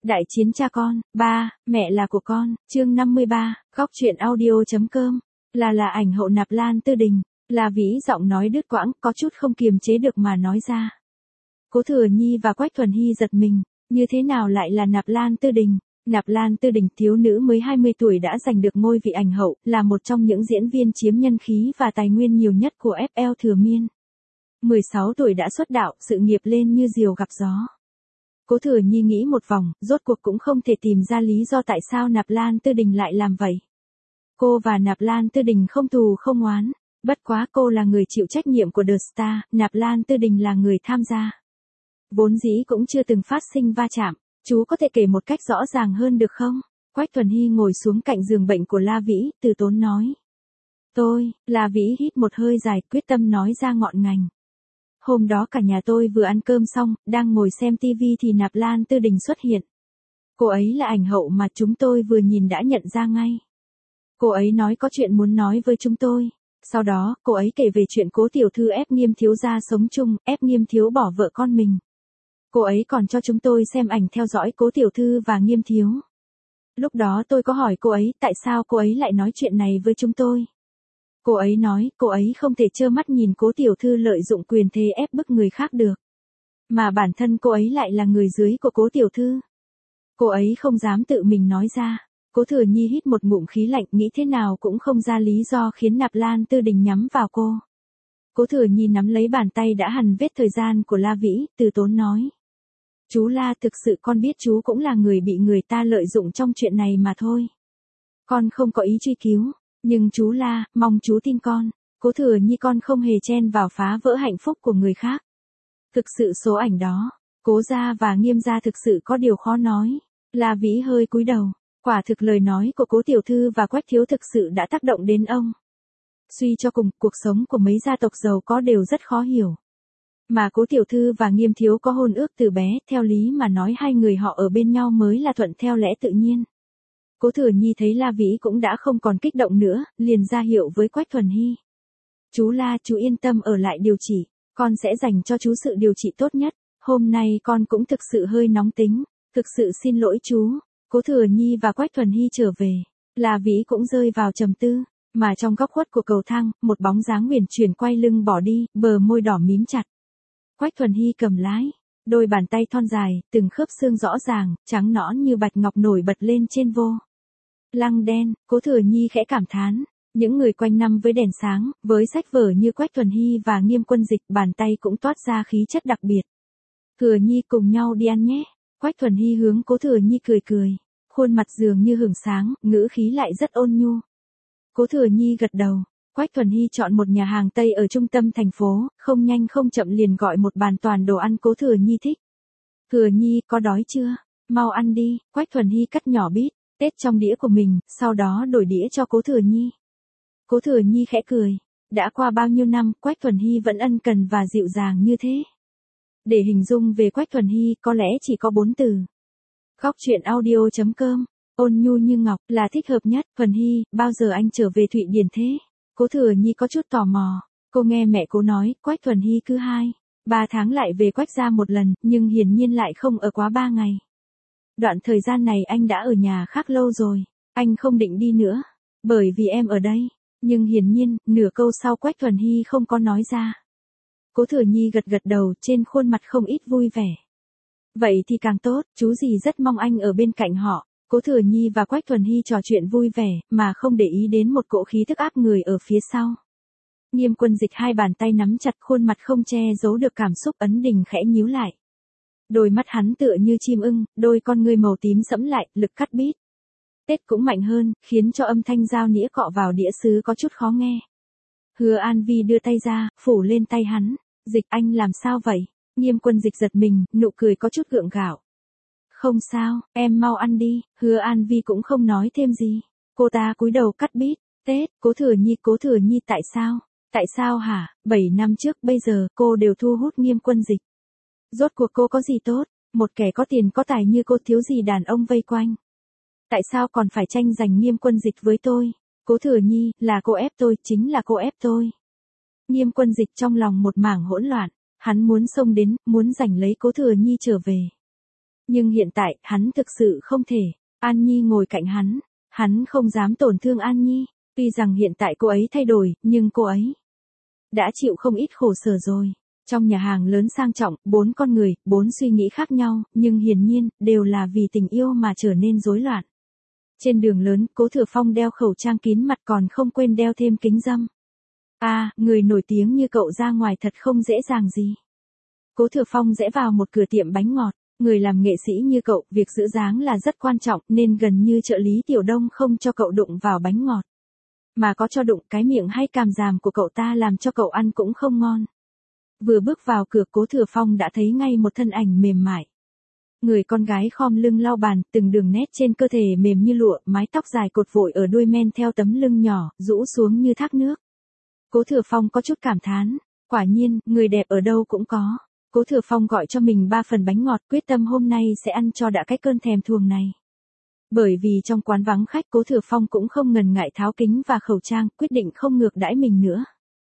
Đại chiến cha con, ba, mẹ là của con, chương 53, góc truyện audio.com, là ảnh hậu Nạp Lan Tư Đình, là Vĩ giọng nói đứt quãng, có chút không kiềm chế được mà nói ra. Cố Thừa Nhi và Quách Thuần Hy giật mình, như thế nào lại là Nạp Lan Tư Đình? Nạp Lan Tư Đình, thiếu nữ mới 20 tuổi đã giành được ngôi vị ảnh hậu, là một trong những diễn viên chiếm nhân khí và tài nguyên nhiều nhất của FL Thừa Miên. 16 tuổi đã xuất đạo, sự nghiệp lên như diều gặp gió. Cố Thừa Nhi nghĩ một vòng, rốt cuộc cũng không thể tìm ra lý do tại sao Nạp Lan Tư Đình lại làm vậy. Cô và Nạp Lan Tư Đình không thù không oán, bất quá cô là người chịu trách nhiệm của The Star, Nạp Lan Tư Đình là người tham gia. Vốn dĩ cũng chưa từng phát sinh va chạm, chú có thể kể một cách rõ ràng hơn được không? Quách Thuần Hy ngồi xuống cạnh giường bệnh của La Vĩ, từ tốn nói. La Vĩ hít một hơi dài, quyết tâm nói ra ngọn ngành. Hôm đó cả nhà tôi vừa ăn cơm xong, đang ngồi xem tivi thì Nạp Lan Tư Đình xuất hiện. Cô ấy là ảnh hậu mà chúng tôi vừa nhìn đã nhận ra ngay. Cô ấy nói có chuyện muốn nói với chúng tôi. Sau đó, cô ấy kể về chuyện Cố tiểu thư ép Nghiêm thiếu gia sống chung, ép Nghiêm thiếu bỏ vợ con mình. Cô ấy còn cho chúng tôi xem ảnh theo dõi Cố tiểu thư và Nghiêm thiếu. Lúc đó tôi có hỏi cô ấy tại sao cô ấy lại nói chuyện này với chúng tôi. Cô ấy nói cô ấy không thể trơ mắt nhìn Cố tiểu thư lợi dụng quyền thế ép bức người khác được. Mà bản thân cô ấy lại là người dưới của Cố tiểu thư. Cô ấy không dám tự mình nói ra. Cố Thừa Nhi hít một ngụm khí lạnh, nghĩ thế nào cũng không ra lý do khiến Nạp Lan Tư Đình nhắm vào cô. Cố Thừa Nhi nắm lấy bàn tay đã hằn vết thời gian của La Vĩ, từ tốn nói. Chú La, thực sự con biết chú cũng là người bị người ta lợi dụng trong chuyện này mà thôi. Con không có ý truy cứu, nhưng chú La, mong chú tin con. Cố Thừa Nhi, con không hề chen vào phá vỡ hạnh phúc của người khác. Thực sự số ảnh đó, Cố gia và Nghiêm gia thực sự có điều khó nói. La Vĩ hơi cúi đầu. Quả thực lời nói của Cố tiểu thư và Quách thiếu thực sự đã tác động đến ông. Suy cho cùng, cuộc sống của mấy gia tộc giàu có đều rất khó hiểu. Mà Cố tiểu thư và Nghiêm thiếu có hôn ước từ bé, theo lý mà nói hai người họ ở bên nhau mới là thuận theo lẽ tự nhiên. Cố Thừa Nhi thấy La Vĩ cũng đã không còn kích động nữa, liền ra hiệu với Quách Thuần Hy. Chú La, chú yên tâm ở lại điều trị, con sẽ dành cho chú sự điều trị tốt nhất. Hôm nay con cũng thực sự hơi nóng tính, thực sự xin lỗi chú. Cố Thừa Nhi và Quách Thuần Hy trở về, La Vĩ cũng rơi vào trầm tư, mà trong góc khuất của cầu thang, một bóng dáng huyền chuyển quay lưng bỏ đi, bờ môi đỏ mím chặt. Quách Thuần Hy cầm lái, đôi bàn tay thon dài, từng khớp xương rõ ràng, trắng nõn như bạch ngọc nổi bật lên trên vô lăng đen. Cố Thừa Nhi khẽ cảm thán, những người quanh năm với đèn sáng, với sách vở như Quách Thuần Hy và Nghiêm Quân Dịch, bàn tay cũng toát ra khí chất đặc biệt. Thừa Nhi, cùng nhau đi ăn nhé. Quách Thuần Hy hướng Cố Thừa Nhi cười cười, khuôn mặt dường như hửng sáng, ngữ khí lại rất ôn nhu. Cố Thừa Nhi gật đầu. Quách Thuần Hy chọn một nhà hàng Tây ở trung tâm thành phố, không nhanh không chậm liền gọi một bàn toàn đồ ăn Cố Thừa Nhi thích. Thừa Nhi, có đói chưa? Mau ăn đi. Quách Thuần Hy cắt nhỏ bít tết trong đĩa của mình, sau đó đổi đĩa cho Cố Thừa Nhi. Cố Thừa Nhi khẽ cười. Đã qua bao nhiêu năm, Quách Thuần Hy vẫn ân cần và dịu dàng như thế. Để hình dung về Quách Thuần Hy, có lẽ chỉ có 4 từ. Góc truyện audio.com, ôn nhu như ngọc, là thích hợp nhất. Thuần Hy, bao giờ anh trở về Thụy Điển thế? Cố Thừa Nhi có chút tò mò. Cô nghe mẹ cô nói, Quách Thuần Hy cứ 2-3 tháng lại về Quách gia một lần, nhưng hiển nhiên lại không ở quá 3 ngày. Đoạn thời gian này anh đã ở nhà khác lâu rồi, anh không định đi nữa, bởi vì em ở đây. Nhưng hiển nhiên, nửa câu sau Quách Thuần Hy không có nói ra. Cố Thừa Nhi gật gật đầu, trên khuôn mặt không ít vui vẻ. Vậy thì càng tốt, chú gì rất mong anh ở bên cạnh họ. Cố Thừa Nhi và Quách Thuần Hy trò chuyện vui vẻ, mà không để ý đến một cỗ khí thức áp người ở phía sau. Nghiêm Quân Dịch hai bàn tay nắm chặt, khuôn mặt không che giấu được cảm xúc, ấn đình khẽ nhíu lại. Đôi mắt hắn tựa như chim ưng, đôi con ngươi màu tím sẫm lại, lực cắt bít tết cũng mạnh hơn, khiến cho âm thanh dao nĩa cọ vào đĩa sứ có chút khó nghe. Hứa An Vi đưa tay ra, phủ lên tay hắn. Dịch, anh làm sao vậy? Nghiêm Quân Dịch giật mình, nụ cười có chút gượng gạo. Không sao, em mau ăn đi. Hứa An Vi cũng không nói thêm gì. Cô ta cúi đầu cắt bít tết. Cố Thừa Nhi tại sao? Tại sao hả? 7 năm trước bây giờ cô đều thu hút Nghiêm Quân Dịch. Rốt cuộc cô có gì tốt? Một kẻ có tiền có tài như cô thiếu gì đàn ông vây quanh. Tại sao còn phải tranh giành Nghiêm Quân Dịch với tôi? Cố Thừa Nhi, là cô ép tôi, chính là cô ép tôi. Nghiêm Quân Dịch trong lòng một mảng hỗn loạn, hắn muốn xông đến, muốn giành lấy Cố Thừa Nhi trở về. Nhưng hiện tại, hắn thực sự không thể. An Nhi ngồi cạnh hắn không dám tổn thương An Nhi. Tuy rằng hiện tại cô ấy thay đổi, nhưng cô ấy đã chịu không ít khổ sở rồi. Trong nhà hàng lớn sang trọng, 4 con người, 4 suy nghĩ khác nhau, nhưng hiển nhiên, đều là vì tình yêu mà trở nên rối loạn. Trên đường lớn, Cố Thừa Phong đeo khẩu trang kín mặt còn không quên đeo thêm kính râm. Người nổi tiếng như cậu ra ngoài thật không dễ dàng gì. Cố Thừa Phong rẽ vào một cửa tiệm bánh ngọt. Người làm nghệ sĩ như cậu, việc giữ dáng là rất quan trọng, nên gần như trợ lý Tiểu Đông không cho cậu đụng vào bánh ngọt. Mà có cho đụng, cái miệng hay càm ràm của cậu ta làm cho cậu ăn cũng không ngon. Vừa bước vào cửa, Cố Thừa Phong đã thấy ngay một thân ảnh mềm mại. Người con gái khom lưng lau bàn, từng đường nét trên cơ thể mềm như lụa, mái tóc dài cột vội ở đuôi men theo tấm lưng nhỏ, rũ xuống như thác nước. Cố Thừa Phong có chút cảm thán, quả nhiên, người đẹp ở đâu cũng có. Cố Thừa Phong gọi cho mình 3 phần bánh ngọt, quyết tâm hôm nay sẽ ăn cho đã cái cơn thèm thuồng này. Bởi vì trong quán vắng khách, Cố Thừa Phong cũng không ngần ngại tháo kính và khẩu trang, quyết định không ngược đãi mình nữa.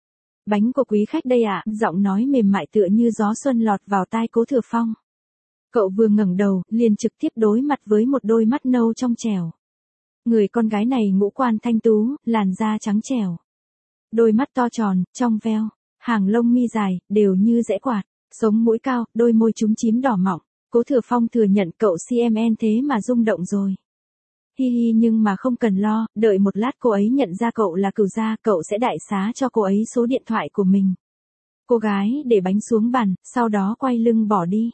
Bánh của quý khách đây ạ, giọng nói mềm mại tựa như gió xuân lọt vào tai Cố Thừa Phong. Cậu vừa ngẩng đầu, liền trực tiếp đối mặt với một đôi mắt nâu trong trẻo. Người con gái này ngũ quan thanh tú, làn da trắng trẻo. Đôi mắt to tròn, trong veo, hàng lông mi dài, đều như rẽ quạt, sống mũi cao, đôi môi chúm chím đỏ mọng. Cố Thừa Phong thừa nhận cậu CMN thế mà rung động rồi. Hi hi, nhưng mà không cần lo, đợi một lát cô ấy nhận ra cậu là cửu gia, cậu sẽ đại xá cho cô ấy số điện thoại của mình. Cô gái để bánh xuống bàn, sau đó quay lưng bỏ đi.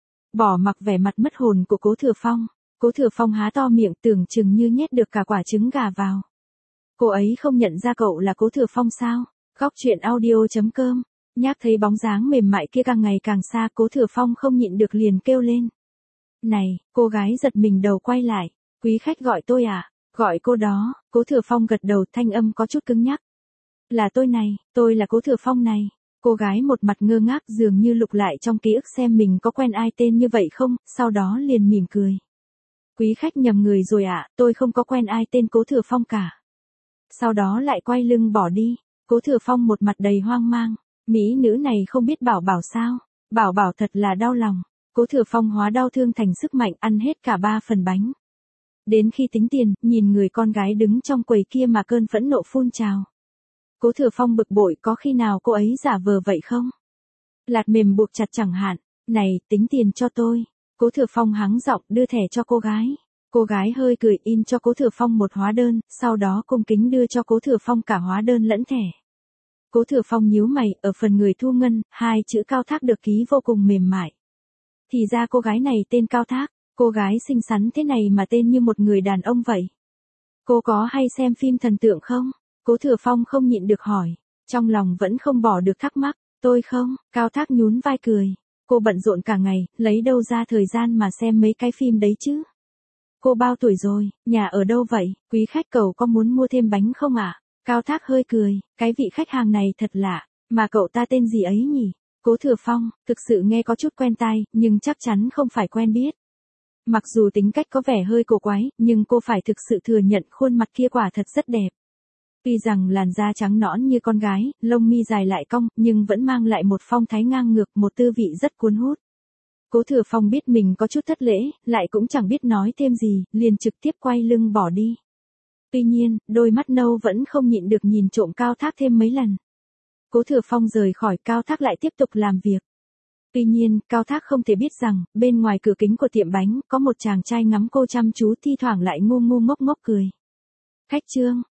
Bỏ mặc vẻ mặt mất hồn của Cố Thừa Phong. Cố Thừa Phong há to miệng, tưởng chừng như nhét được cả quả trứng gà vào. Cô ấy không nhận ra cậu là Cố Thừa Phong sao? Góc truyện audio.com. Nhác thấy bóng dáng mềm mại kia càng ngày càng xa, Cố Thừa Phong không nhịn được liền kêu lên. Này, cô gái giật mình đầu quay lại. Quý khách gọi tôi à? Gọi cô đó. Cố Thừa Phong gật đầu, thanh âm có chút cứng nhắc. Là tôi này, tôi là Cố Thừa Phong này. Cô gái một mặt ngơ ngác, dường như lục lại trong ký ức xem mình có quen ai tên như vậy không, sau đó liền mỉm cười. Quý khách nhầm người rồi ạ, tôi không có quen ai tên Cố Thừa Phong cả. Sau đó lại quay lưng bỏ đi. Cố Thừa Phong một mặt đầy hoang mang. Mỹ nữ này không biết Bảo Bảo sao? Bảo Bảo thật là đau lòng. Cố Thừa Phong hóa đau thương thành sức mạnh, ăn hết cả 3 phần bánh. Đến khi tính tiền, nhìn người con gái đứng trong quầy kia mà cơn phẫn nộ phun trào. Cố Thừa Phong bực bội, có khi nào cô ấy giả vờ vậy không? Lạt mềm buộc chặt chẳng hạn. Này, tính tiền cho tôi. Cố Thừa Phong hắng giọng đưa thẻ cho cô gái. Cô gái hơi cười, in cho Cố Thừa Phong một hóa đơn, sau đó cung kính đưa cho Cố Thừa Phong cả hóa đơn lẫn thẻ. Cố Thừa Phong nhíu mày, ở phần người thu ngân, 2 chữ Cao Thác được ký vô cùng mềm mại. Thì ra cô gái này tên Cao Thác, cô gái xinh xắn thế này mà tên như một người đàn ông vậy. Cô có hay xem phim thần tượng không? Cố Thừa Phong không nhịn được hỏi, trong lòng vẫn không bỏ được thắc mắc. Tôi không. Cao Thác nhún vai cười. Cô bận rộn cả ngày, lấy đâu ra thời gian mà xem mấy cái phim đấy chứ? Cô bao tuổi rồi, nhà ở đâu vậy? Quý khách cậu có muốn mua thêm bánh không ạ? Cao Thác hơi cười, cái vị khách hàng này thật lạ, mà cậu ta tên gì ấy nhỉ? Cố Thừa Phong, thực sự nghe có chút quen tai, nhưng chắc chắn không phải quen biết. Mặc dù tính cách có vẻ hơi cổ quái, nhưng cô phải thực sự thừa nhận khuôn mặt kia quả thật rất đẹp. Tuy rằng làn da trắng nõn như con gái, lông mi dài lại cong, nhưng vẫn mang lại một phong thái ngang ngược, một tư vị rất cuốn hút. Cố Thừa Phong biết mình có chút thất lễ, lại cũng chẳng biết nói thêm gì, liền trực tiếp quay lưng bỏ đi. Tuy nhiên, đôi mắt nâu vẫn không nhịn được nhìn trộm Cao Thác thêm mấy lần. Cố Thừa Phong rời khỏi, Cao Thác lại tiếp tục làm việc. Tuy nhiên, Cao Thác không thể biết rằng, bên ngoài cửa kính của tiệm bánh, có một chàng trai ngắm cô chăm chú, thi thoảng lại ngu ngu ngốc ngốc cười. Khách Trương,